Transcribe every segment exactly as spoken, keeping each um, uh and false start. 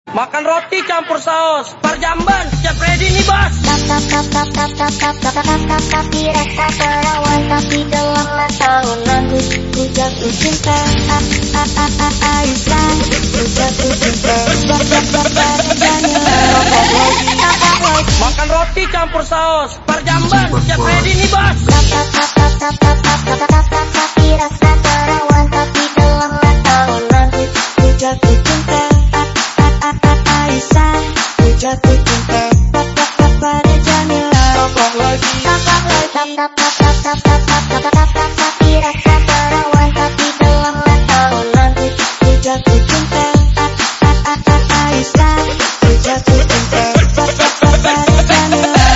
Makan roti campur saus, Parjamban siap ready nih bos. Tapi rasa terawan, tapi dalam tahun lagu ku jatuh cinta. Aisyah, ku jatuh cinta. Makan roti campur saus, Parjamban siap ready nih bos. Tapi rasa terawan, tapi dalam tahun lagu ku jatuh cinta. Aisyah, ku jatuh cinta pada Jamila. Tambah lagi. Tapi rasa terawan, tapi dalam tahun lagu ku jatuh cinta. Aisyah, ku jatuh cinta pada Jamila.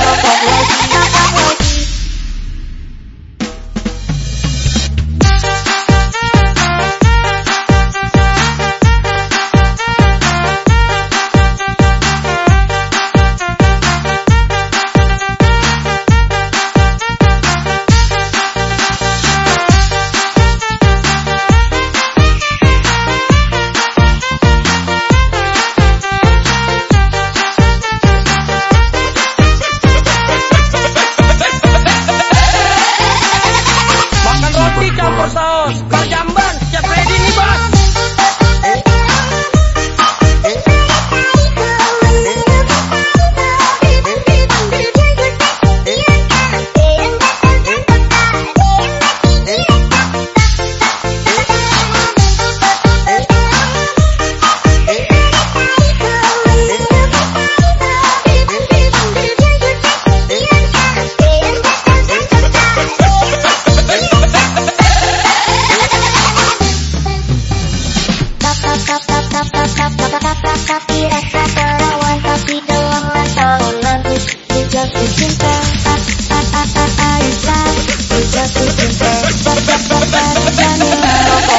Campur saus, Parjamban siap ready nih bos. Tapi rasa terawan, tapi dalam tahun lagu ku jatuh cinta. Aisyah, ku jatuh cinta pada Jamila.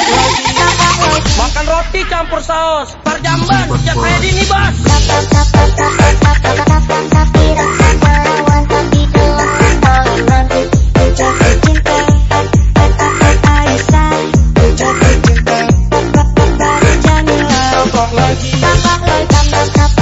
Makan roti campur saus, Parjamban siap ready nih bos. Tapi rasa terawan, tapi dalam tahun lagu ku jatuh cinta. Aisyah, ku jatuh cinta pada Jamila. Tambah lagi. Tambah lagi, tambah